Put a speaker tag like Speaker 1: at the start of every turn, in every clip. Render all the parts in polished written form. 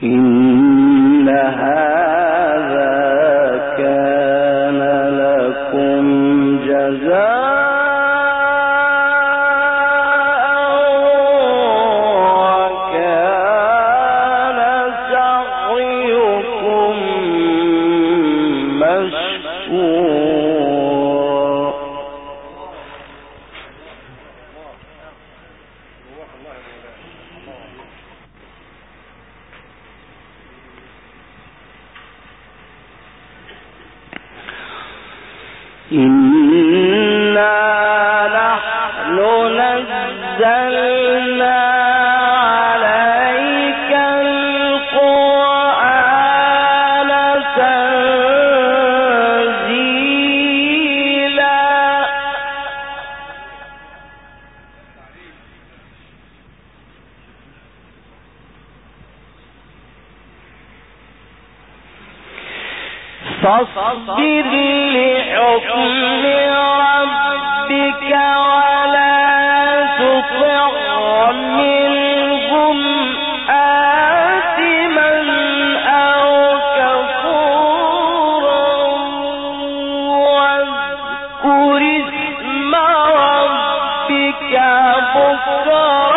Speaker 1: إن هذا كان لكم جزاء وكان سعيكم مشكورا. إنا نحن نزلنا عليك القرآن تنزيلا. فاصبر لحكم ربك ولا تطع منهم آثما أو كفورا واذكر اسم ربك بكرة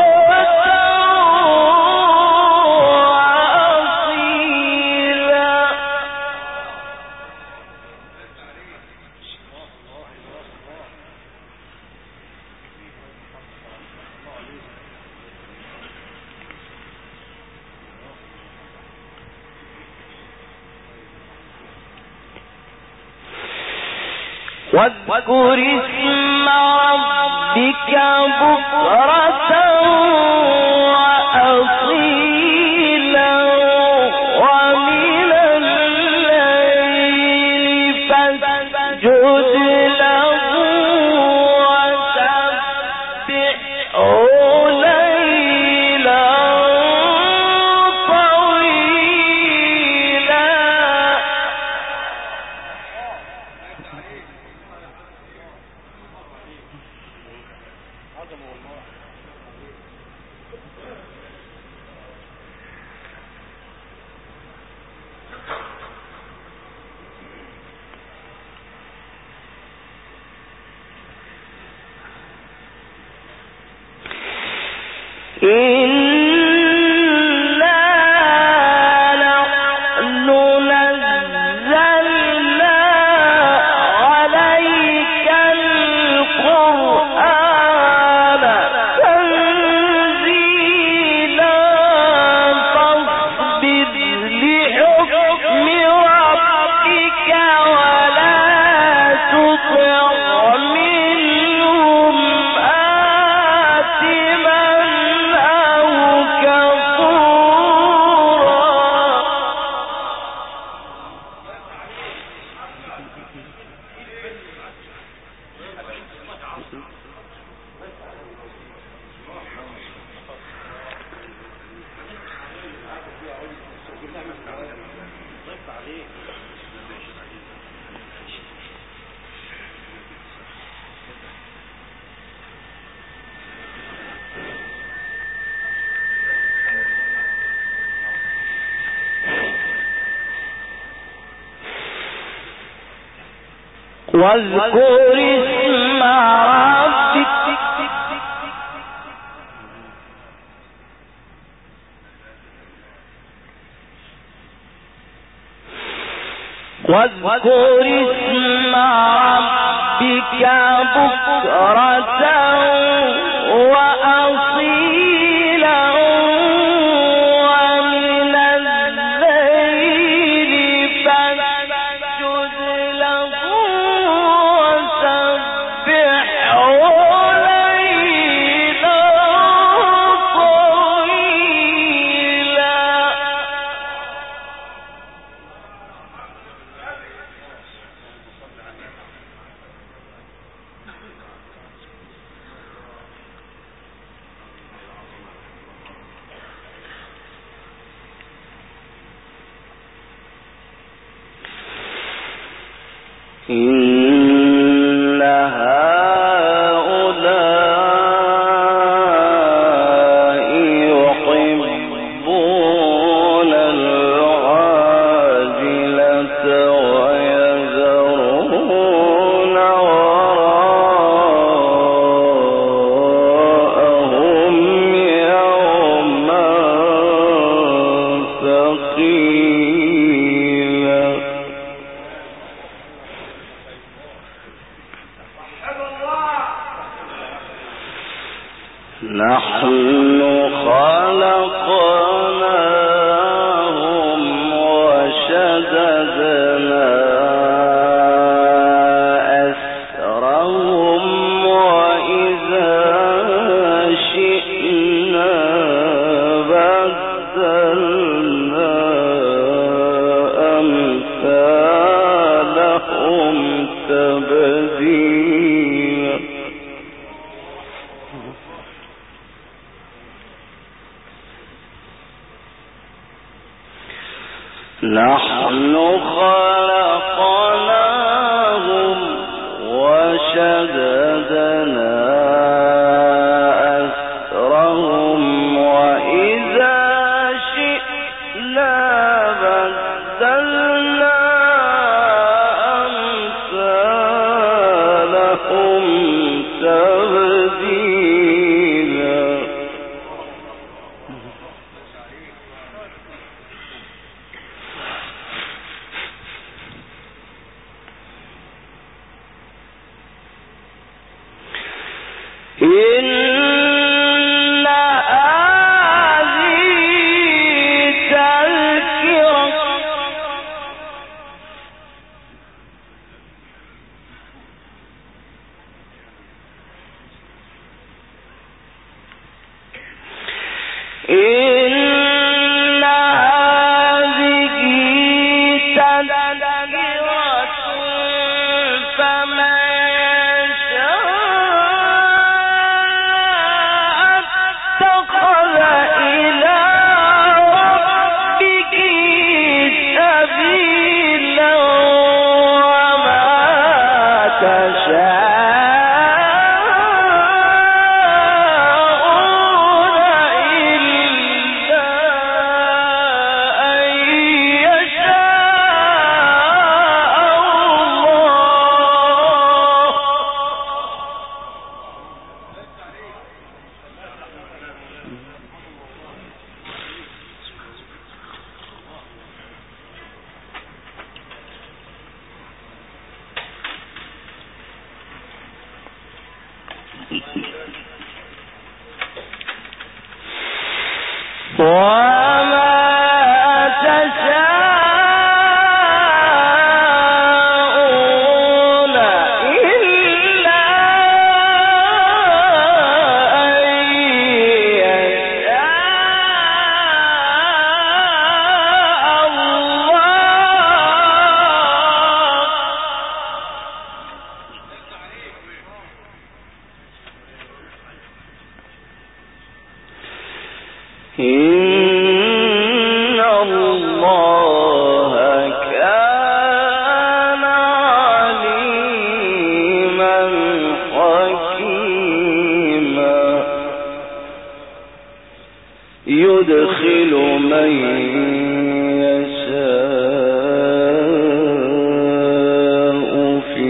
Speaker 1: واذكر اسم ربك بكرة وأصيلا ومن الليل فاسجد له وسبحه ليلا طويلا. إنا نحن نزلنا عليك القرآن تنزيلا. فاصبر لحكم ربك ولا تطع منهم آثما أو كفورا. واذكر اسم ربك بكرة وأصيلا ومن الليل فاسجد له وسبحه ليلا طويلا. إن هؤلاء يحبون قيلا نحن خلقناهم وشددنا أسرهم وإذا شئنا بدلنا أمثالهم تبديلا نحن خلقناهم وشددنا أسرهم وإذا شئنا بدلنا أمثالهم تبديلا إن هذه تذكرة إن هذه تذكرة فمن إن الله كان عليما حكيما يدخل من يشاء في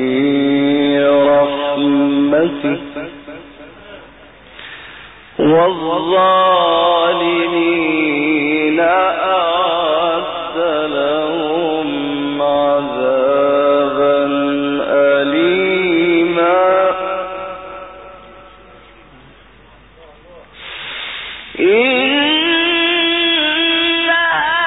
Speaker 1: رحمته والظالمين أعد لهم عذابا أليما إن هذه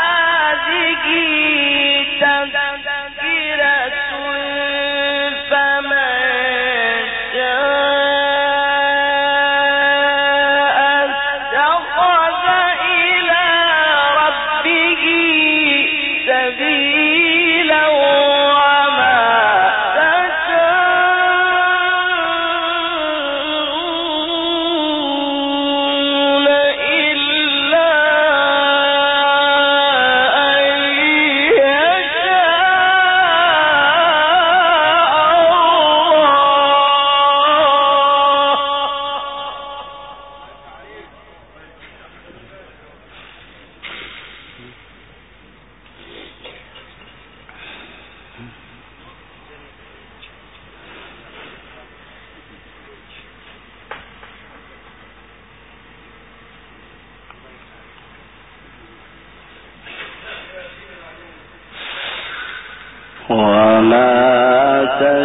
Speaker 1: وما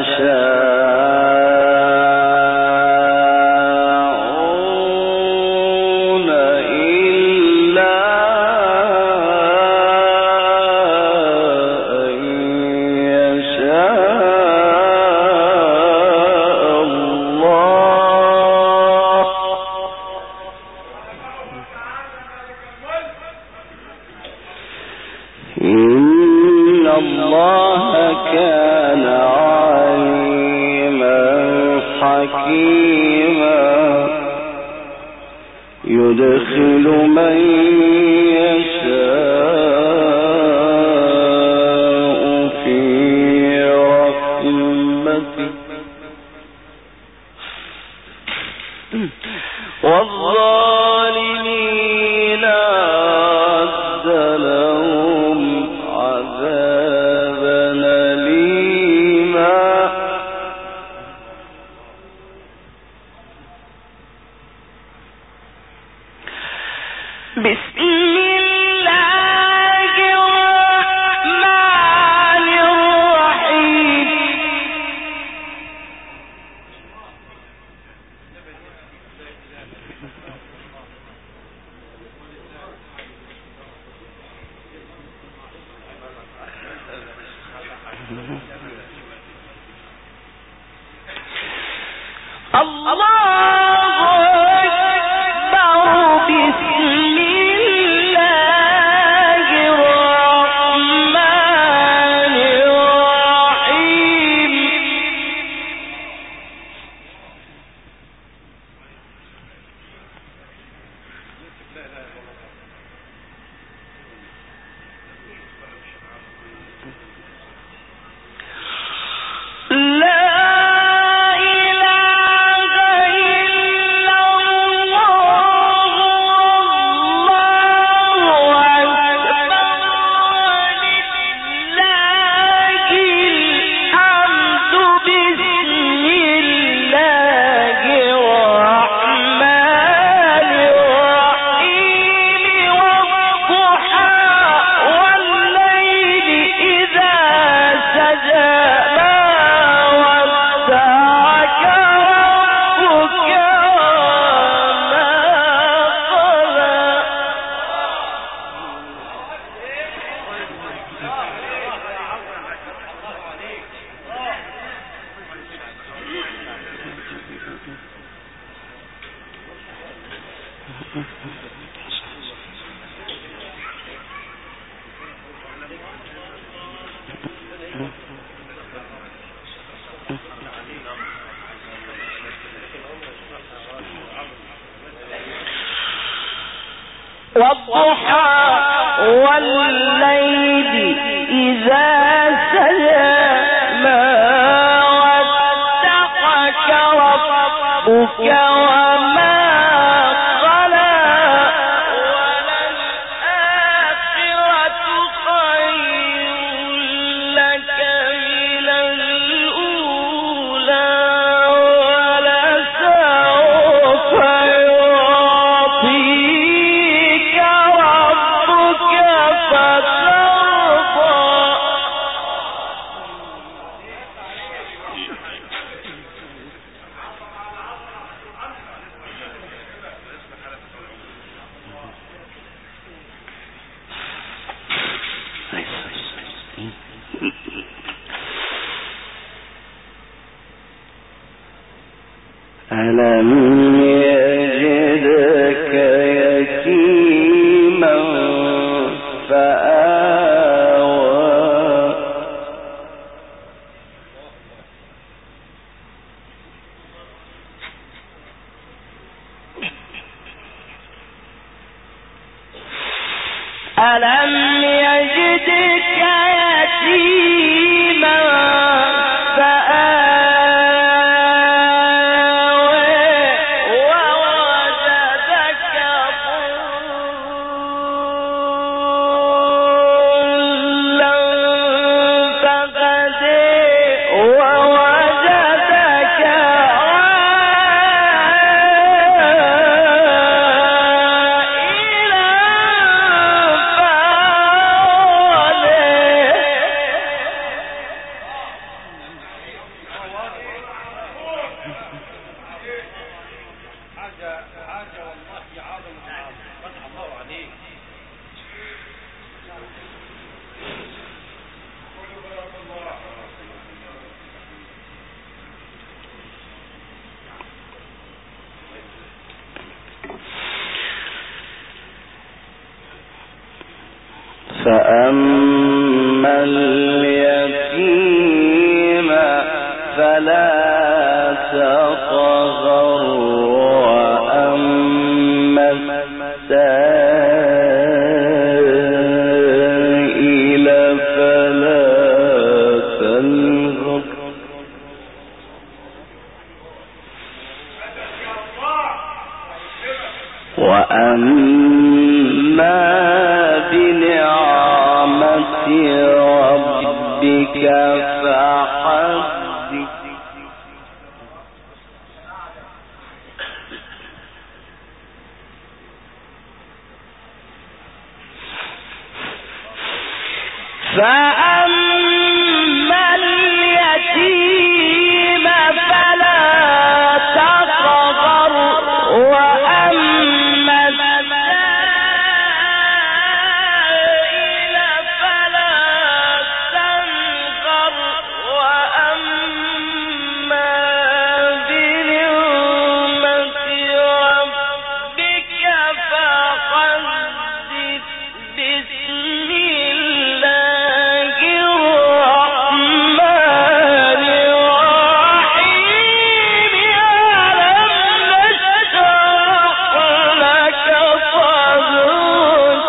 Speaker 1: تشاءون إلا أن يشاء الله. إن الله كان عليما حكيما يدخل من يشاء في رحمته والظالمين أعد لهم عذابا أليما. بسم الله الرحمن الرحيم. والضحى والليل إذا سجى ما ودعك ربك وما قلى وللآخرة خير لك من الأولى ولسوف يعطيك ربك فترضى. ألم يجدك يتيما فآوى ألم يجدك يتيما فأما اليتيم فلا تقهر وأما السائل فلا تنهر وأما بنعمة ربك فحدث فأما اليتيم فلا تقهر وأما السائل فلا تنهر وأما بنعمة ربك فحدث بسم الله الرحمن الرحيم ألم نشرح لك صدرك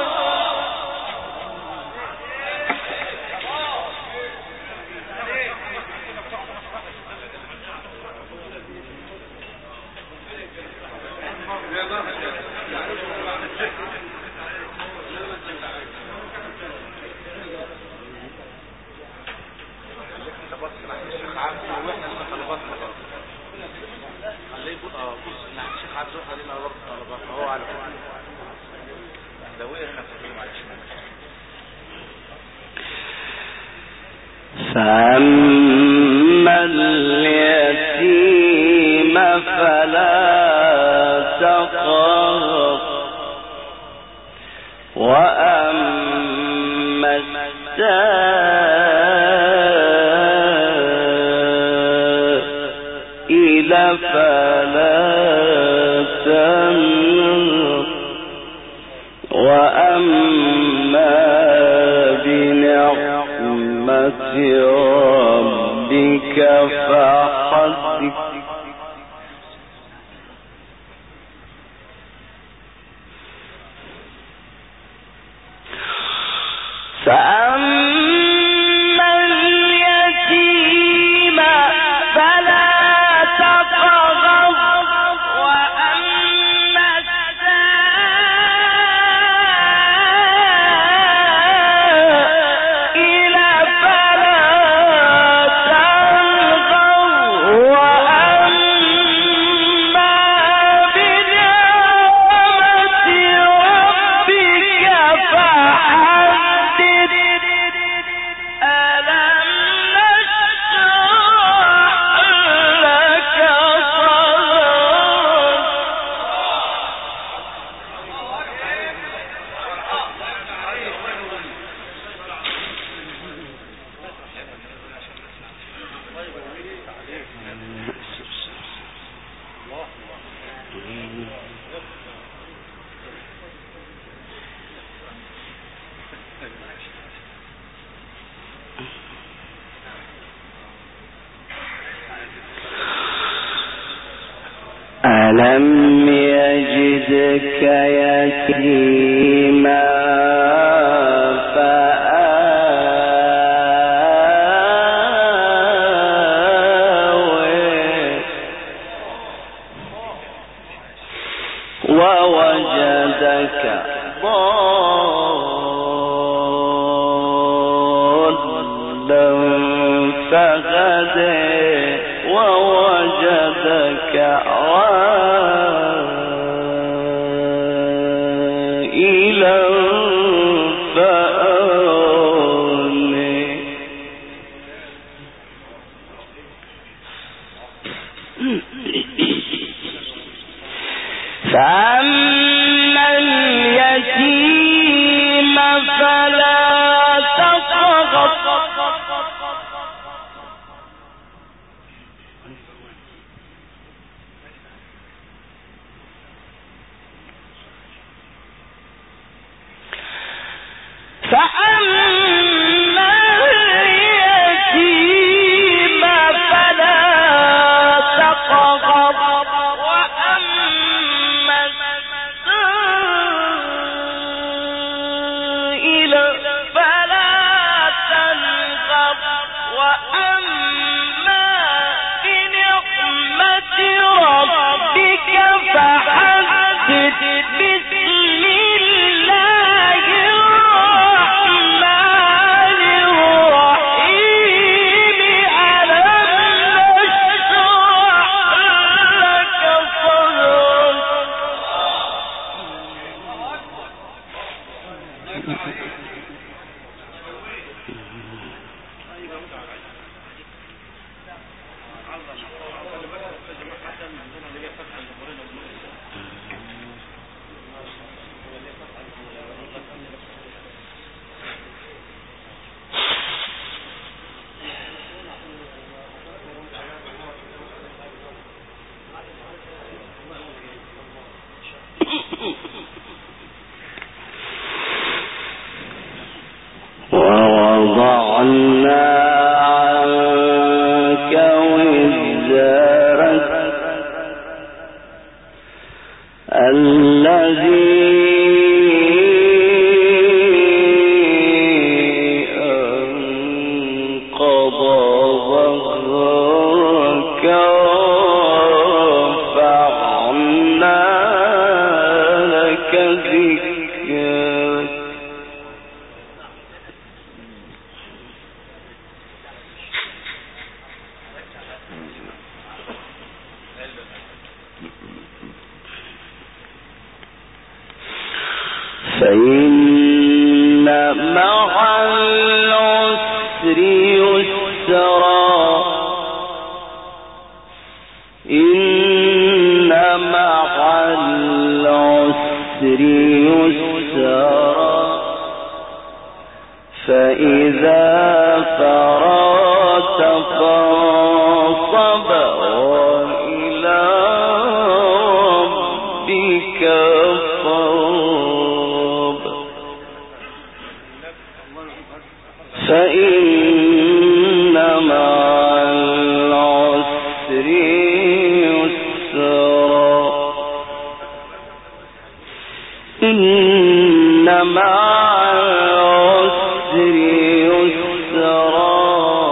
Speaker 1: فأما اليتيم فلا تقهر وأما السائل فلا تنهر وأما بنعمة ربك فحدث فأما اليتيم فلا تقهر وأما السائل فلا تنهر وأما بنعمة ربك فحدث ألم نشرح لك ألم يجدك يتيما فآوى ووجدك ضالا فهدى ووجدك عائلا فأغنى فأما اليتيم فلا تقهر فإن مع العسر يسرا إن مع العسر يسرا فإذا فرغت فانصب وإلى ربك فارغب فإن مع العسر يسرا إن مع العسر يسرا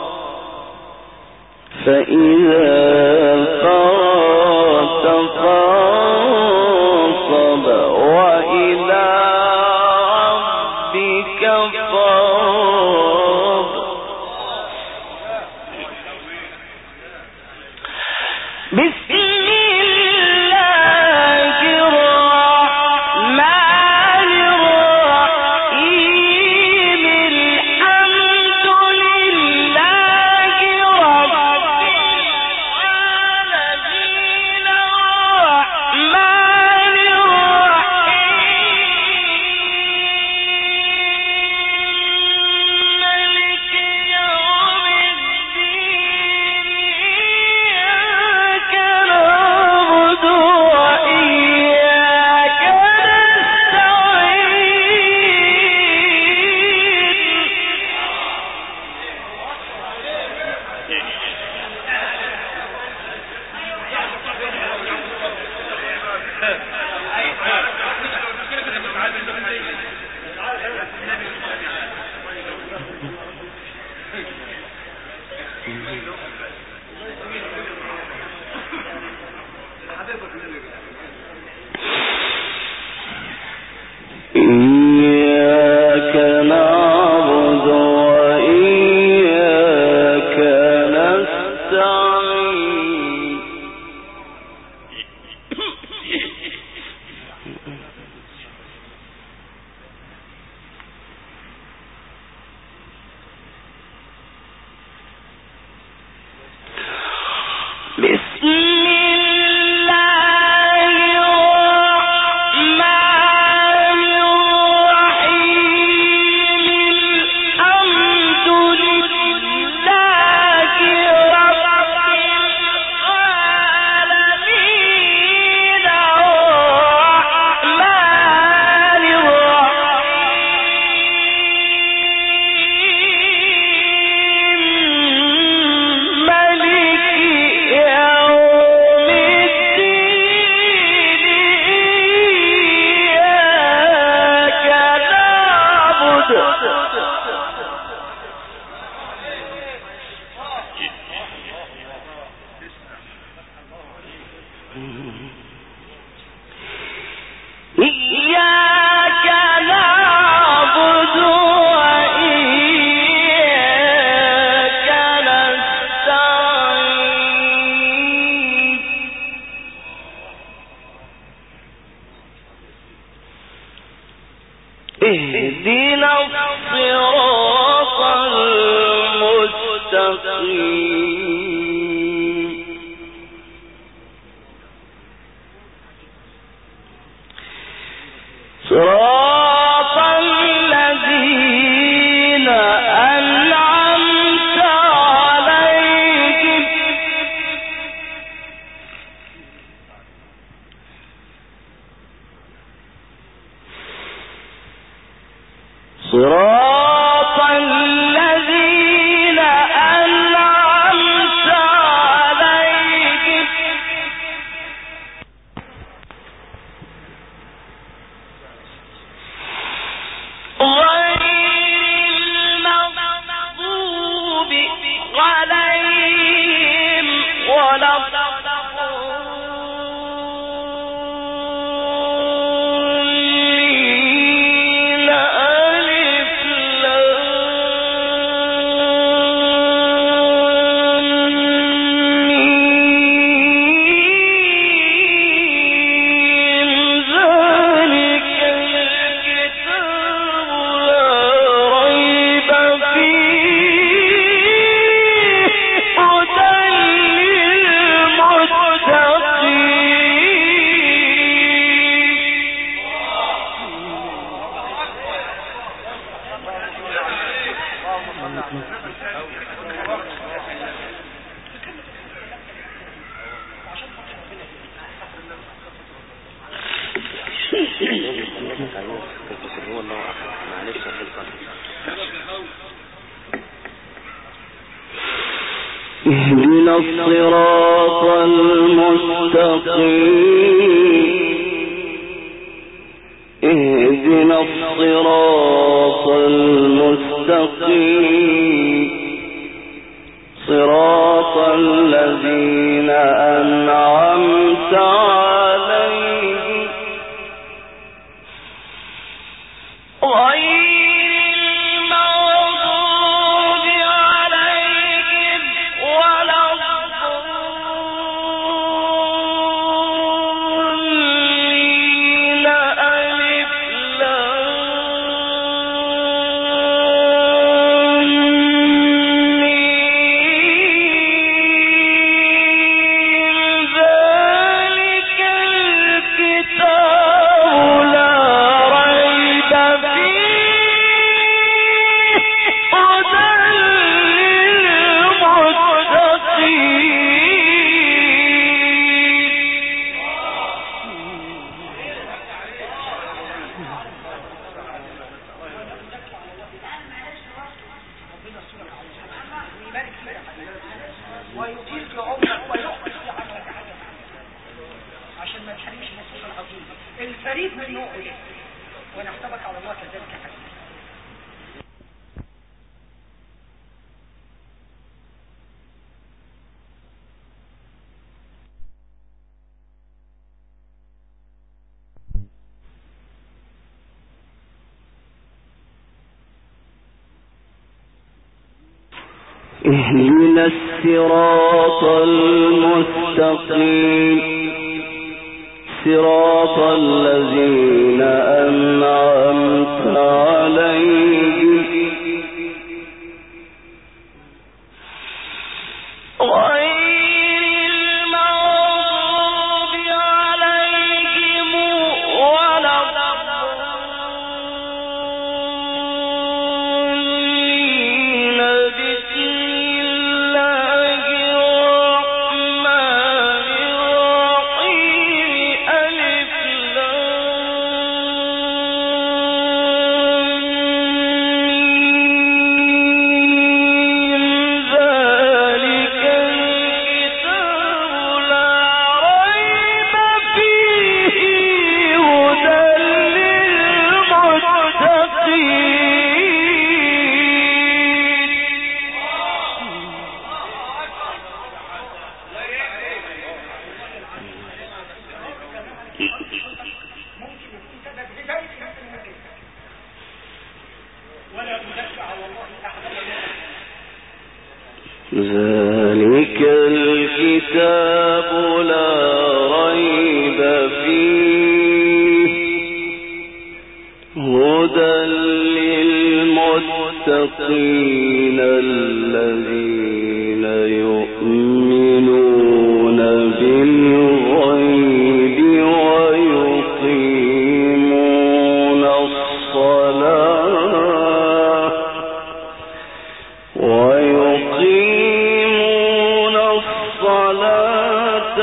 Speaker 1: فإذا فرغت فانصب وإلى ربك فارغب بسم الله الرحمن الرحيم الحمد لله رب العالمين الرحمن الرحيم اهدنا الصراط المستقيم صراط الذين أنعمت عليهم صراط الذين أنعمت عليهم غير المغضوب عليهم ولا اهدنا الصراط المستقيم اهدنا الصراط المستقيم صراط الذين أنعمت عليهم اهدنا الصراط المستقيم صراط الذين أنعمت عليهم ذلك الكتاب لا ريب فيه هدى للمتقين الذين يؤمنون بالغيب ويقيمون الصلاة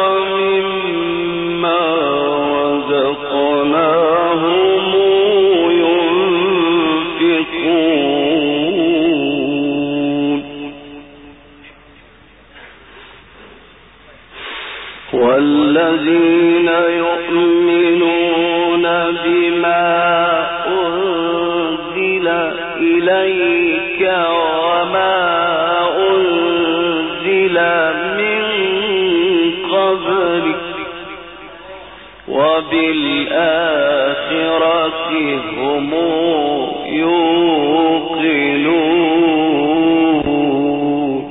Speaker 1: ومما رزقناهم ينفقون والذين يؤمنون بما أنزل إليك وما أنزل من قبلك وبالآخرة هم يوقنون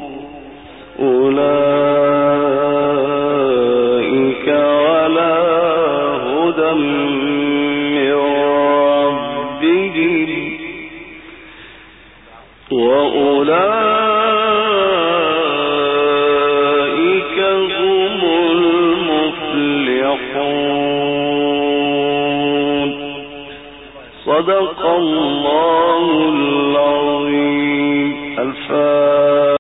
Speaker 1: أولئك على هدى من ربهم وأولئك هم المفلحون. صدق الله العظيم. الفاتحة.